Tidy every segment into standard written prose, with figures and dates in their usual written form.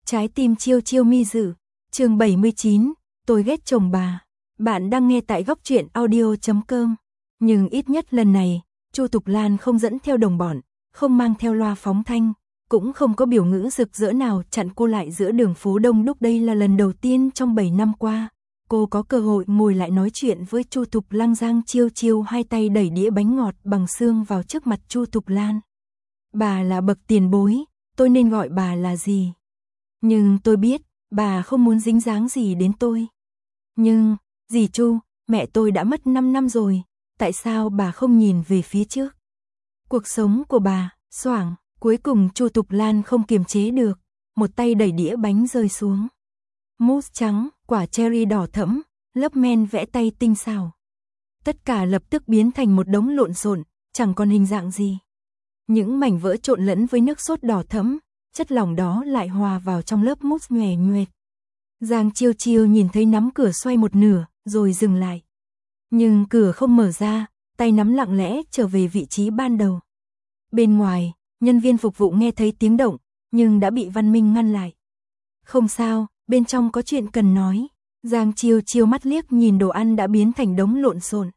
Trái tim chiêu chiêu mi dự, chương 79, tôi ghét chồng bà. Bạn đang nghe tại góc truyện audio.com. Nhưng ít nhất lần này, Chu Thục Lan không dẫn theo đồng bọn, không mang theo loa phóng thanh, cũng không có biểu ngữ rực rỡ nào chặn cô lại giữa đường phố đông đúc. Đây là lần đầu tiên trong 7 năm qua, cô có cơ hội ngồi lại nói chuyện với Chu Thục Lan. Giang Chiêu Chiêu hai tay đẩy đĩa bánh ngọt bằng xương vào trước mặt Chu Thục Lan. Bà là bậc tiền bối, tôi nên gọi bà là gì? Nhưng tôi biết, bà không muốn dính dáng gì đến tôi. Nhưng, dì Chu, mẹ tôi đã mất 5 năm rồi, tại sao bà không nhìn về phía trước? Cuộc sống của bà, xoảng, cuối cùng Chu Thục Lan không kiềm chế được, một tay đẩy đĩa bánh rơi xuống. Mousse trắng, quả cherry đỏ thẫm, lớp men vẽ tay tinh xảo. Tất cả lập tức biến thành một đống lộn xộn, chẳng còn hình dạng gì. Những mảnh vỡ trộn lẫn với nước sốt đỏ thẫm, chất lỏng đó lại hòa vào trong lớp mousse nhòe nhoẹt. Giang Chiêu Chiêu nhìn thấy nắm cửa xoay một nửa, rồi dừng lại. Nhưng cửa không mở ra, tay nắm lặng lẽ trở về vị trí ban đầu. Bên ngoài, nhân viên phục vụ nghe thấy tiếng động, nhưng đã bị Văn Minh ngăn lại. Không sao, bên trong có chuyện cần nói. Giang Chiêu Chiêu mắt liếc nhìn đồ ăn đã biến thành đống lộn xộn.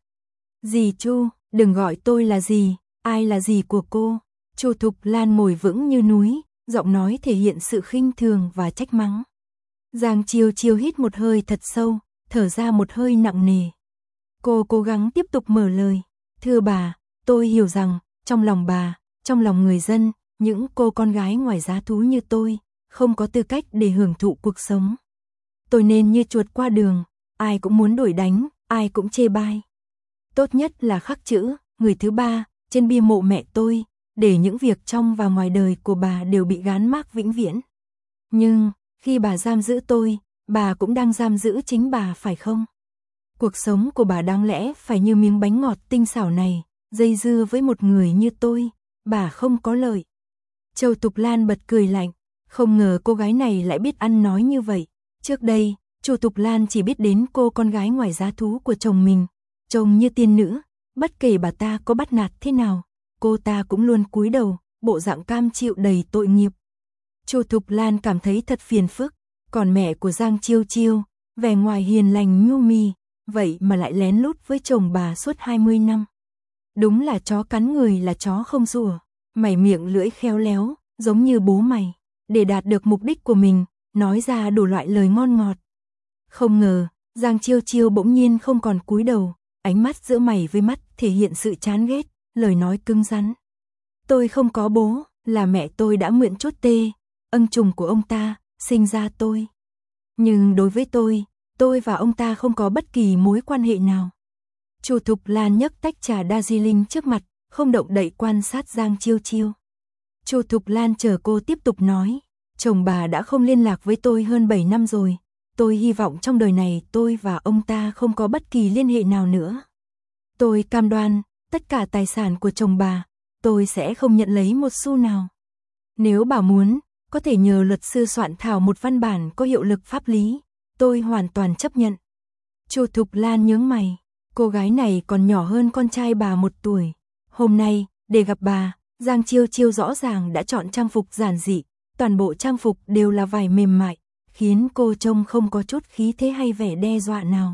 Dì Chu, đừng gọi tôi là dì, ai là dì của cô? Chu Thục Lan ngồi vững như núi, giọng nói thể hiện sự khinh thường và trách mắng. Giang Chiêu Chiêu hít một hơi thật sâu, thở ra một hơi nặng nề. Cô cố gắng tiếp tục mở lời. Thưa bà, tôi hiểu rằng, trong lòng bà, trong lòng người dân, những cô con gái ngoài giá thú như tôi, không có tư cách để hưởng thụ cuộc sống. Tôi nên như chuột qua đường, ai cũng muốn đuổi đánh, ai cũng chê bai. Tốt nhất là khắc chữ, người thứ ba, trên bia mộ mẹ tôi, để những việc trong và ngoài đời của bà đều bị gán mác vĩnh viễn. Nhưng, khi bà giam giữ tôi, bà cũng đang giam giữ chính bà phải không? Cuộc sống của bà đáng lẽ phải như miếng bánh ngọt tinh xảo này, dây dưa với một người như tôi, bà không có lợi. Châu Thục Lan bật cười lạnh, không ngờ cô gái này lại biết ăn nói như vậy. Trước đây, Chu Thục Lan chỉ biết đến cô con gái ngoài giá thú của chồng mình, trông như tiên nữ, bất kể bà ta có bắt nạt thế nào, cô ta cũng luôn cúi đầu, bộ dạng cam chịu đầy tội nghiệp. Chu Thục Lan cảm thấy thật phiền phức, còn mẹ của Giang Chiêu Chiêu, vẻ ngoài hiền lành nhu mì, vậy mà lại lén lút với chồng bà suốt 20 năm. Đúng là chó cắn người là chó không rủa, mày miệng lưỡi khéo léo, giống như bố mày, để đạt được mục đích của mình, nói ra đủ loại lời ngon ngọt. Không ngờ, Giang Chiêu Chiêu bỗng nhiên không còn cúi đầu, ánh mắt giữa mày với mắt thể hiện sự chán ghét, lời nói cứng rắn. Tôi không có bố, là mẹ tôi đã mượn chốt tê, ân trùng của ông ta, sinh ra tôi. Nhưng đối với tôi và ông ta không có bất kỳ mối quan hệ nào. Chu Thục Lan nhấc tách trà Darjeeling trước mặt, không động đậy quan sát Giang Chiêu Chiêu. Chu Thục Lan chờ cô tiếp tục nói, chồng bà đã không liên lạc với tôi hơn 7 năm rồi. Tôi hy vọng trong đời này tôi và ông ta không có bất kỳ liên hệ nào nữa. Tôi cam đoan, tất cả tài sản của chồng bà, tôi sẽ không nhận lấy một xu nào. Nếu bà muốn, có thể nhờ luật sư soạn thảo một văn bản có hiệu lực pháp lý, tôi hoàn toàn chấp nhận. Chu Thục Lan nhướng mày, cô gái này còn nhỏ hơn con trai bà 1 tuổi. Hôm nay, để gặp bà, Giang Chiêu Chiêu rõ ràng đã chọn trang phục giản dị, toàn bộ trang phục đều là vải mềm mại, khiến cô trông không có chút khí thế hay vẻ đe dọa nào.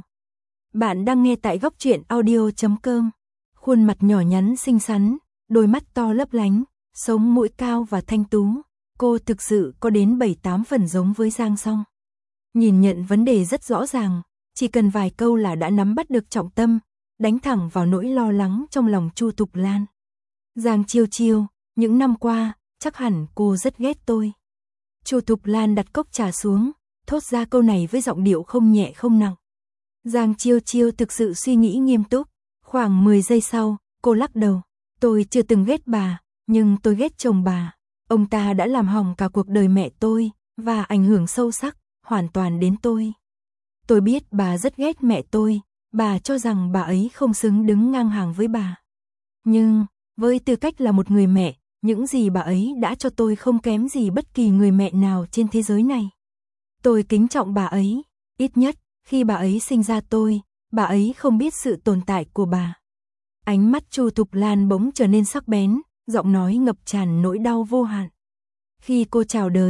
Bạn đang nghe tại góc truyện audio.com. Khuôn mặt nhỏ nhắn xinh xắn, đôi mắt to lấp lánh, sống mũi cao và thanh tú. Cô thực sự có đến 7-8 phần giống với Giang Song. Nhìn nhận vấn đề rất rõ ràng, chỉ cần vài câu là đã nắm bắt được trọng tâm, đánh thẳng vào nỗi lo lắng trong lòng Chu Thục Lan. Giang Chiêu Chiêu, những năm qua, chắc hẳn cô rất ghét tôi. Chu Thục Lan đặt cốc trà xuống, thốt ra câu này với giọng điệu không nhẹ không nặng. Giang Chiêu Chiêu thực sự suy nghĩ nghiêm túc, khoảng 10 giây sau, cô lắc đầu. Tôi chưa từng ghét bà, nhưng tôi ghét chồng bà. Ông ta đã làm hỏng cả cuộc đời mẹ tôi, và ảnh hưởng sâu sắc, hoàn toàn đến tôi. Tôi biết bà rất ghét mẹ tôi, bà cho rằng bà ấy không xứng đứng ngang hàng với bà. Nhưng, với tư cách là một người mẹ, những gì bà ấy đã cho tôi không kém gì bất kỳ người mẹ nào trên thế giới này. Tôi kính trọng bà ấy, ít nhất, khi bà ấy sinh ra tôi, bà ấy không biết sự tồn tại của bà. Ánh mắt Chu Thục Lan bỗng trở nên sắc bén, giọng nói ngập tràn nỗi đau vô hạn. Khi cô chào đời,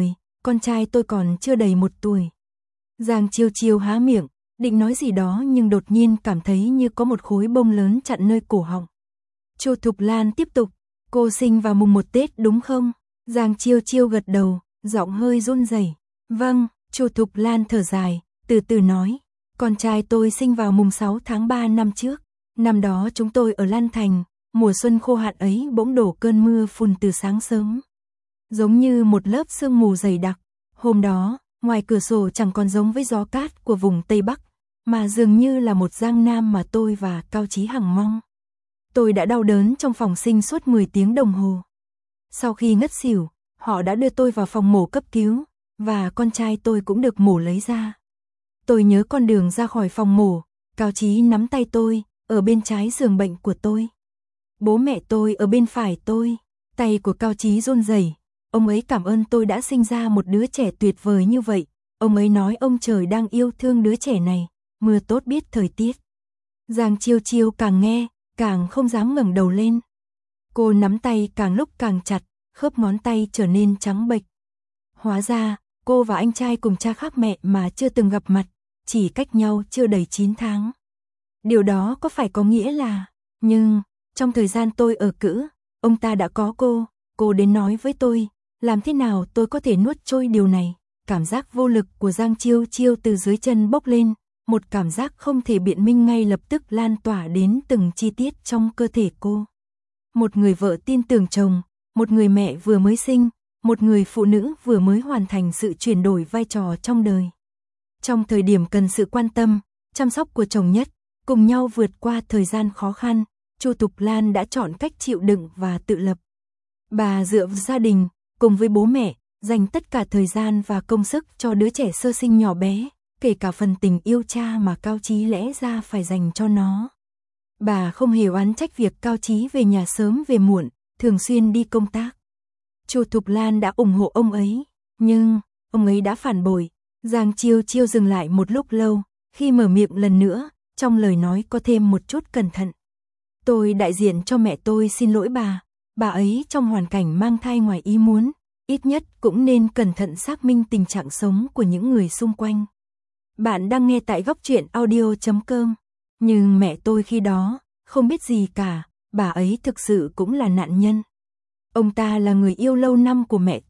con trai tôi còn chưa đầy 1 tuổi. Giang Chiêu Chiêu há miệng, định nói gì đó nhưng đột nhiên cảm thấy như có một khối bông lớn chặn nơi cổ họng. Chu Thục Lan tiếp tục, cô sinh vào mùng 1 Tết đúng không? Giang Chiêu Chiêu gật đầu, giọng hơi run rẩy. Vâng, Chu Thục Lan thở dài, từ từ nói, con trai tôi sinh vào mùng 6 tháng 3 năm trước. Năm đó chúng tôi ở Lan Thành, mùa xuân khô hạn ấy bỗng đổ cơn mưa phùn từ sáng sớm. Giống như một lớp sương mù dày đặc. Hôm đó, ngoài cửa sổ chẳng còn giống với gió cát của vùng Tây Bắc, mà dường như là một Giang Nam mà tôi và Cao Chí Hằng mong. Tôi đã đau đớn trong phòng sinh suốt 10 tiếng đồng hồ. Sau khi ngất xỉu, họ đã đưa tôi vào phòng mổ cấp cứu, và con trai tôi cũng được mổ lấy ra. Tôi nhớ con đường ra khỏi phòng mổ, Cao Chí nắm tay tôi, ở bên trái giường bệnh của tôi. Bố mẹ tôi ở bên phải tôi, tay của Cao Chí run rẩy. Ông ấy cảm ơn tôi đã sinh ra một đứa trẻ tuyệt vời như vậy. Ông ấy nói ông trời đang yêu thương đứa trẻ này, mưa tốt biết thời tiết. Giang Chiêu Chiêu càng nghe, càng không dám ngẩng đầu lên. Cô nắm tay càng lúc càng chặt, khớp ngón tay trở nên trắng bệch. Hóa ra, cô và anh trai cùng cha khác mẹ mà chưa từng gặp mặt, chỉ cách nhau chưa đầy 9 tháng. Điều đó có phải có nghĩa là, nhưng, trong thời gian tôi ở cữ, ông ta đã có cô đến nói với tôi, làm thế nào tôi có thể nuốt trôi điều này. Cảm giác vô lực của Giang Chiêu Chiêu từ dưới chân bốc lên, một cảm giác không thể biện minh ngay lập tức lan tỏa đến từng chi tiết trong cơ thể cô. Một người vợ tin tưởng chồng, một người mẹ vừa mới sinh, một người phụ nữ vừa mới hoàn thành sự chuyển đổi vai trò trong đời. Trong thời điểm cần sự quan tâm, chăm sóc của chồng nhất, cùng nhau vượt qua thời gian khó khăn, Chu Thục Lan đã chọn cách chịu đựng và tự lập. Bà dựa vào gia đình, cùng với bố mẹ, dành tất cả thời gian và công sức cho đứa trẻ sơ sinh nhỏ bé, kể cả phần tình yêu cha mà Cao Chí lẽ ra phải dành cho nó. Bà không hề oán trách việc Cao Chí về nhà sớm về muộn, thường xuyên đi công tác. Chu Thục Lan đã ủng hộ ông ấy, nhưng ông ấy đã phản bội. Giang Chiêu Chiêu dừng lại một lúc lâu, khi mở miệng lần nữa, trong lời nói có thêm một chút cẩn thận. Tôi đại diện cho mẹ tôi xin lỗi bà ấy trong hoàn cảnh mang thai ngoài ý muốn, ít nhất cũng nên cẩn thận xác minh tình trạng sống của những người xung quanh. Bạn đang nghe tại Góc Truyện Audio.com. Nhưng mẹ tôi khi đó, không biết gì cả, bà ấy thực sự cũng là nạn nhân. Ông ta là người yêu lâu năm của mẹ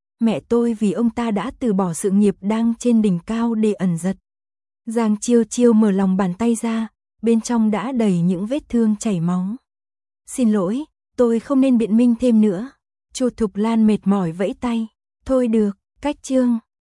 tôi vì ông ta đã từ bỏ sự nghiệp đang trên đỉnh cao để ẩn giật. Giang Chiêu Chiêu mở lòng bàn tay ra, bên trong đã đầy những vết thương chảy máu. Xin lỗi, tôi không nên biện minh thêm nữa. Chu Thục Lan mệt mỏi vẫy tay. Thôi được, cách chương.